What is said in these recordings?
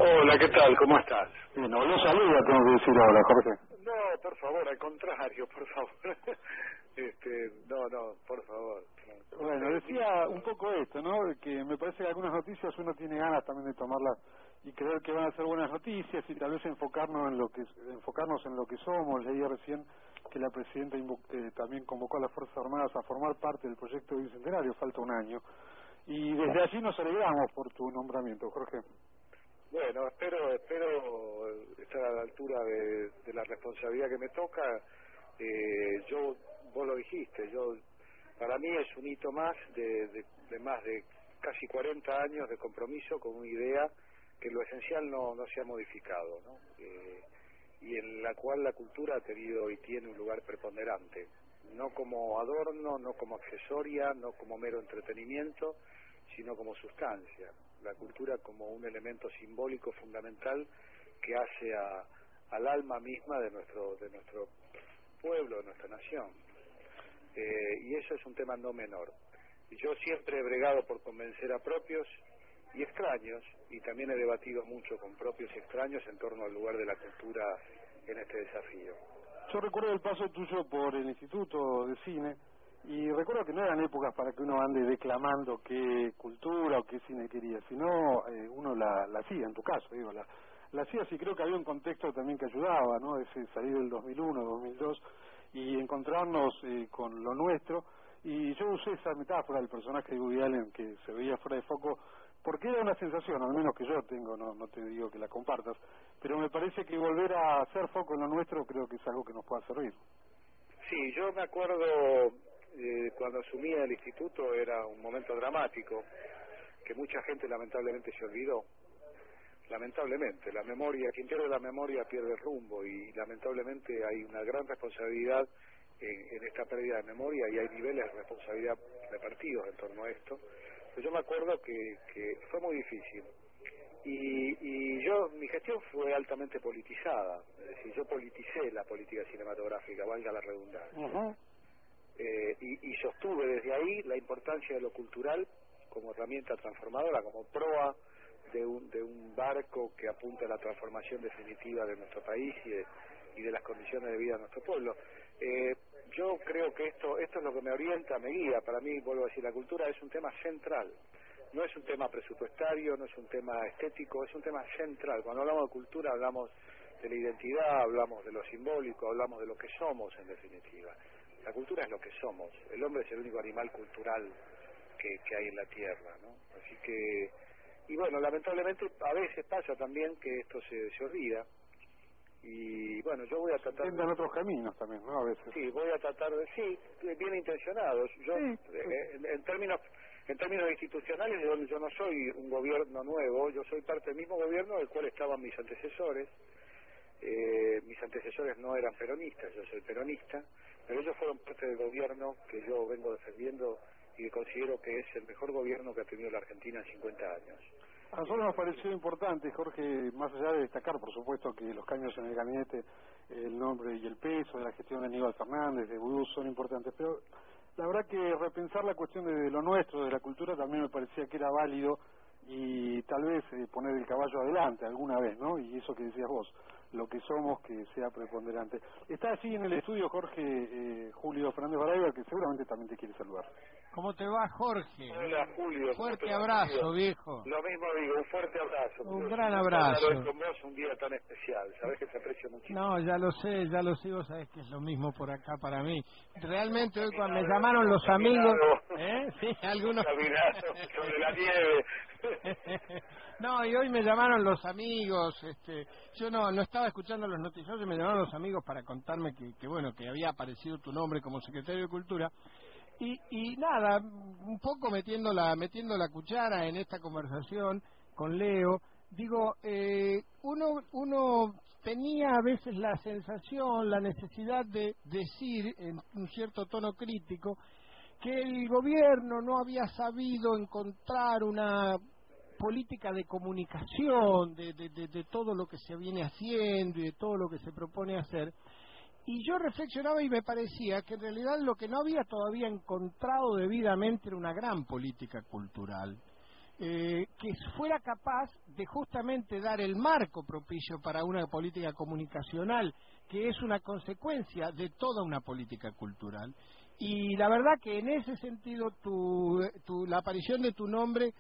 Hola, ¿qué tal? ¿Cómo estás? No lo saluda, tengo que decir ahora, Jorge. No, por favor, al contrario, por favor. No, por favor. Bueno, decía un poco esto, ¿no? Que me parece que algunas noticias uno tiene ganas también de tomarlas y creer que van a ser buenas noticias y tal vez enfocarnos en lo que somos. Leí recién que la presidenta también convocó a las Fuerzas Armadas a formar parte del proyecto bicentenario, falta un año. Y desde allí nos alegramos por tu nombramiento, Jorge. Bueno, espero estar a la altura de la responsabilidad que me toca. Vos lo dijiste, para mí es un hito más de más de casi 40 años de compromiso con una idea que lo esencial no se ha modificado, ¿no? Y en la cual la cultura ha tenido y tiene un lugar preponderante, no como adorno, no como accesoria, no como mero entretenimiento, sino como sustancia. La cultura como un elemento simbólico fundamental que hace al alma misma de nuestro pueblo, de nuestra nación. Y eso es un tema no menor. Yo siempre he bregado por convencer a propios y extraños, y también he debatido mucho con propios y extraños en torno al lugar de la cultura en este desafío. Yo recuerdo el paso tuyo por el Instituto de Cine y recuerdo que no eran épocas para que uno ande declamando qué cultura o qué cine quería, sino uno la hacía, en tu caso, digo, la hacía, y creo que había un contexto también que ayudaba, ¿no? Ese salir del 2001, 2002 y encontrarnos con lo nuestro. Y yo usé esa metáfora del personaje de Woody Allen que se veía fuera de foco porque era una sensación, al menos que yo tengo, no te digo que la compartas, pero me parece que volver a hacer foco en lo nuestro creo que es algo que nos pueda servir. Sí, yo me acuerdo cuando asumí el instituto, era un momento dramático que mucha gente lamentablemente se olvidó. Lamentablemente, la memoria, quien pierde la memoria pierde el rumbo, y lamentablemente hay una gran responsabilidad en esta pérdida de memoria, y hay niveles de responsabilidad repartidos en torno a esto. Pero yo me acuerdo que fue muy difícil, y mi gestión fue altamente politizada, es decir, yo politicé la política cinematográfica, valga la redundancia. Uh-huh. Y sostuve desde ahí la importancia de lo cultural como herramienta transformadora, como proa de un barco que apunta a la transformación definitiva de nuestro país y de las condiciones de vida de nuestro pueblo. Yo creo que esto es lo que me orienta, me guía. Para mí, vuelvo a decir, la cultura es un tema central. No es un tema presupuestario, no es un tema estético, es un tema central. Cuando hablamos de cultura hablamos de la identidad, hablamos de lo simbólico, hablamos de lo que somos en definitiva. La cultura es lo que somos. El hombre es el único animal cultural que hay en la tierra, ¿no? Así que, y bueno, lamentablemente a veces pasa también que esto se olvida. Y bueno, yo voy a tratar... Intentan otros caminos también, ¿no? A veces. Sí, voy a tratar de... Sí, bien intencionados. Yo, sí. En términos institucionales, yo no soy un gobierno nuevo, yo soy parte del mismo gobierno del cual estaban mis antecesores. Mis antecesores no eran peronistas, yo soy peronista, pero ellos fueron parte del gobierno que yo vengo defendiendo y que considero que es el mejor gobierno que ha tenido la Argentina en 50 años. A nosotros nos pareció importante, Jorge, más allá de destacar, por supuesto, que los cambios en el gabinete, el nombre y el peso de la gestión de Aníbal Fernández, de Vudú, son importantes, pero la verdad que repensar la cuestión de lo nuestro, de la cultura, también me parecía que era válido, y tal vez poner el caballo adelante alguna vez, ¿no? Y eso que decías vos, lo que somos, que sea preponderante. Está así en el estudio Jorge Julio Fernández Barayba, que seguramente también te quiere saludar. ¿Cómo te va, Jorge? Hola, Julio. Fuerte abrazo, viejo. Lo mismo digo, un fuerte abrazo. Un gran abrazo. Con vos un día tan especial, sabés que te aprecio muchísimo. No, ya lo sé, vos sabés que es lo mismo por acá para mí. Realmente hoy cuando me llamaron los amigos... Sí, algunos... Caminado sobre la nieve. No, y hoy me llamaron los amigos, yo no estaba escuchando los noticiarios, me llamaron los amigos para contarme que bueno, que había aparecido tu nombre como secretario de Cultura. Y nada, un poco metiendo la cuchara en esta conversación con Leo, digo, uno tenía a veces la sensación, la necesidad de decir en un cierto tono crítico que el gobierno no había sabido encontrar una política de comunicación de todo lo que se viene haciendo y de todo lo que se propone hacer. Y yo reflexionaba y me parecía que en realidad lo que no había todavía encontrado debidamente era una gran política cultural. que fuera capaz de justamente dar el marco propicio para una política comunicacional, que es una consecuencia de toda una política cultural. Y la verdad que en ese sentido la aparición de tu nombre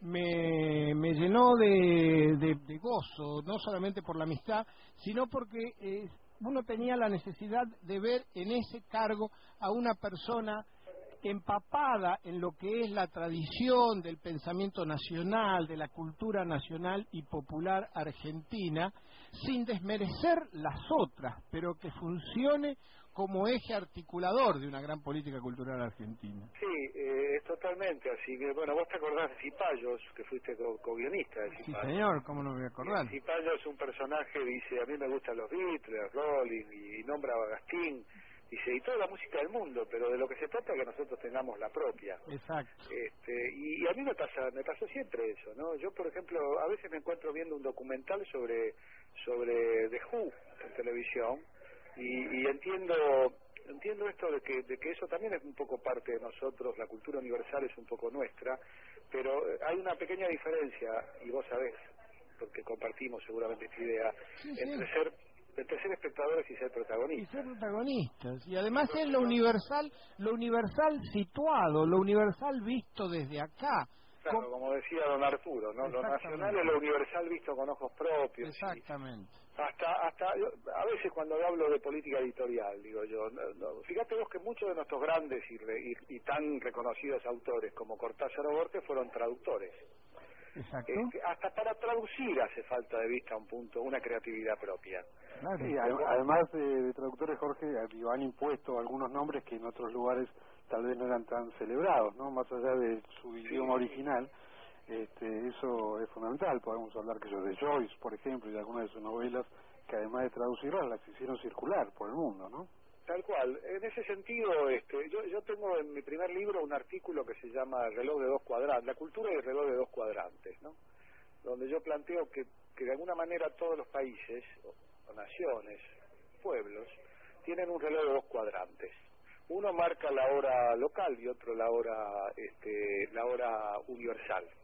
me llenó de gozo, no solamente por la amistad, sino porque uno tenía la necesidad de ver en ese cargo a una persona empapada en lo que es la tradición del pensamiento nacional, de la cultura nacional y popular argentina, sin desmerecer las otras, pero que funcione como eje articulador de una gran política cultural argentina. Sí, totalmente, así que, bueno, vos te acordás de Cipayos, que fuiste co-guionista de Cipayos. Sí, señor, ¿cómo no me voy a acordar? Cipayos es un personaje, dice, a mí me gustan los Beatles, Rolling, y nombra a Gastín, dice, y toda la música del mundo, pero de lo que se trata es que nosotros tengamos la propia. Exacto. Y a mí me pasó siempre eso, ¿no? Yo, por ejemplo, a veces me encuentro viendo un documental sobre The Who en televisión, y entiendo esto de que eso también es un poco parte de nosotros, la cultura universal es un poco nuestra, pero hay una pequeña diferencia, y vos sabés, porque compartimos seguramente esta idea, entre ser espectadores y ser protagonistas. Y ser protagonistas. Y además es lo universal situado, lo universal visto desde acá. Claro, como decía don Arturo, ¿no? Lo nacional es lo universal visto con ojos propios. Exactamente. Hasta a veces cuando hablo de política editorial, digo yo, fíjate vos que muchos de nuestros grandes y tan reconocidos autores como Cortázar o Borges fueron traductores. Exacto. Hasta para traducir hace falta de vista una creatividad propia. Claro. Sí, además de traductores, Jorge, han impuesto algunos nombres que en otros lugares tal vez no eran tan celebrados, ¿no? Más allá de su idioma original, eso es fundamental. Podemos hablar de Joyce, por ejemplo, y de algunas de sus novelas que además de traducirlas las hicieron circular por el mundo, ¿no? Tal cual. En ese sentido, yo tengo en mi primer libro un artículo que se llama El reloj de dos cuadrantes, la cultura y el reloj de dos cuadrantes, ¿no? Donde yo planteo que de alguna manera todos los países, o naciones, pueblos, tienen un reloj de dos cuadrantes. Uno marca la hora local y otro la hora universal.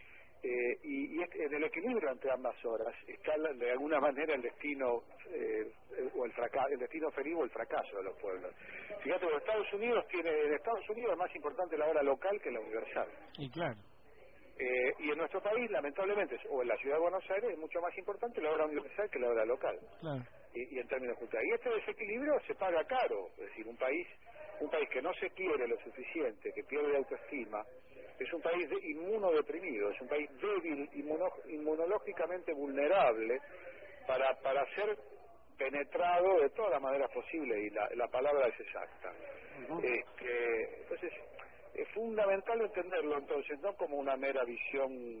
Y en el equilibrio entre ambas horas está de alguna manera el destino o el destino feliz o el fracaso de los pueblos. Fíjate, en Estados Unidos es más importante la hora local que la universal. Y claro. Y en nuestro país, lamentablemente, o en la ciudad de Buenos Aires, es mucho más importante la hora universal que la hora local. Claro. Y en términos culturales. Y este desequilibrio se paga caro. Es decir, un país que no se quiere lo suficiente, que pierde autoestima, es un país inmunodeprimido, es un país débil, inmunológicamente vulnerable para ser penetrado de todas las maneras posibles, y la palabra es exacta. Entonces, es fundamental entenderlo entonces, no como una mera visión,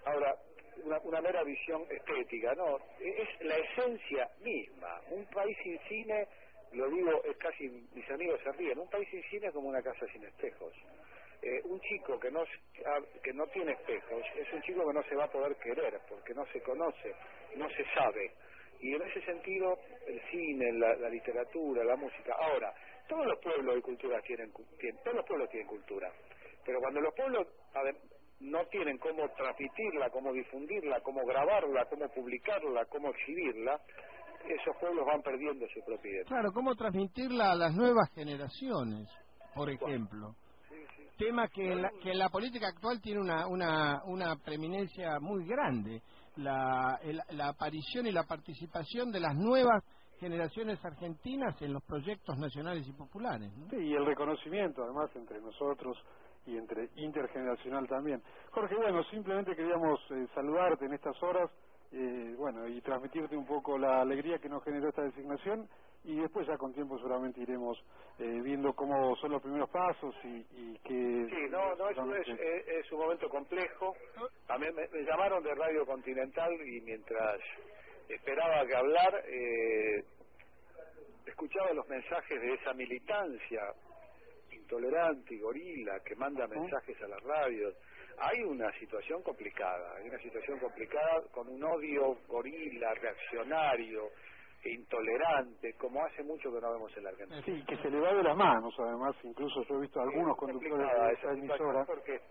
una mera visión estética, no, es la esencia misma. Un país sin cine, lo digo, es casi, mis amigos se ríen, un país sin cine es como una casa sin espejos. Un chico que no tiene espejos es un chico que no se va a poder querer, porque no se conoce, no se sabe. Y en ese sentido, el cine, la literatura, la música. Ahora, todos los pueblos de cultura todos los pueblos tienen cultura, pero cuando los pueblos no tienen cómo transmitirla, cómo difundirla, cómo grabarla, cómo publicarla, cómo exhibirla, esos pueblos van perdiendo su propia identidad. Claro, cómo transmitirla a las nuevas generaciones, por ejemplo. Tema que en la política actual tiene una preeminencia muy grande, la aparición y la participación de las nuevas generaciones argentinas en los proyectos nacionales y populares, ¿no? Sí, y el reconocimiento además entre nosotros y entre intergeneracional también. Jorge, bueno, simplemente queríamos saludarte en estas horas, y transmitirte un poco la alegría que nos generó esta designación, y después ya con tiempo seguramente iremos viendo cómo son los primeros pasos y que... Sí, es un momento complejo. A mí me llamaron de Radio Continental y mientras esperaba que hablar, escuchaba los mensajes de esa militancia intolerante y gorila que manda mensajes a las radios. Hay una situación complicada, con un odio gorila, reaccionario e intolerante, como hace mucho que no vemos en la Argentina. Sí, que se le va de las manos, además, incluso yo he visto algunos conductores de esa emisora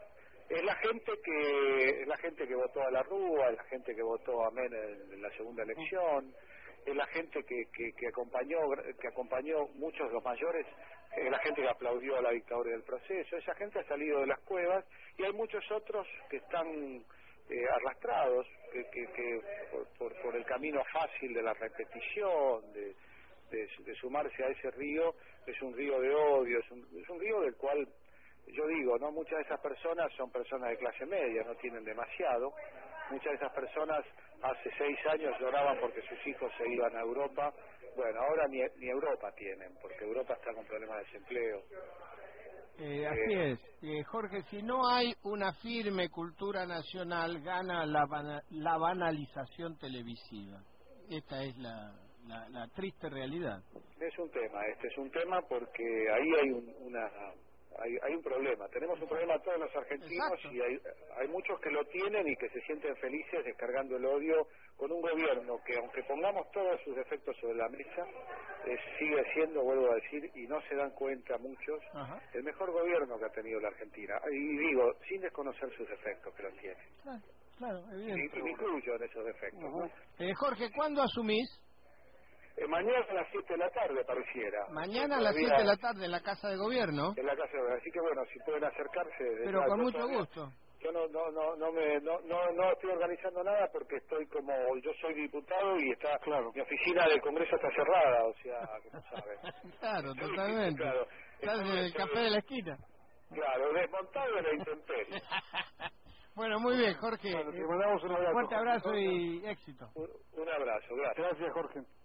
Es la gente que votó a la Rúa, es la gente que votó a Menem en la segunda elección, es la gente que acompañó muchos de los mayores, es la gente que aplaudió a la dictadura del proceso. Esa gente ha salido de las cuevas y hay muchos otros que están arrastrados que por el camino fácil de la repetición, de sumarse a ese río. Es un río de odio, es un río del cual yo digo, no, muchas de esas personas son personas de clase media, no tienen demasiado. Muchas de esas personas hace 6 años lloraban porque sus hijos se iban a Europa. Bueno, ahora ni Europa tienen, porque Europa está con problemas de desempleo. Así es. Jorge, si no hay una firme cultura nacional, gana la banalización televisiva. Esta es la triste realidad. Es un tema porque ahí hay un problema. Tenemos un problema todos los argentinos. Exacto. Y hay muchos que lo tienen y que se sienten felices descargando el odio con un gobierno que, aunque pongamos todos sus defectos sobre la mesa, sigue siendo, vuelvo a decir, y no se dan cuenta muchos, el mejor gobierno que ha tenido la Argentina. Y digo, sin desconocer sus defectos, que los tiene. Claro, evidente. Y me incluyo en esos defectos. ¿No? Jorge, ¿cuándo asumís? Mañana a las 7 de la tarde, pareciera. Mañana a las 7 de la tarde en la Casa de Gobierno. En la Casa de Gobierno, así que bueno, si pueden acercarse. Pero con mucho gusto. Yo no estoy organizando nada porque yo soy diputado y mi oficina del Congreso está cerrada, o sea, como saben. Claro, totalmente. Claro. Estás en el café de la esquina. Claro, desmontado en la intemperie. Bueno, muy bien, Jorge. Bueno, te mandamos un abrazo. Fuerte abrazo y éxito. Un abrazo, gracias. Gracias, Jorge.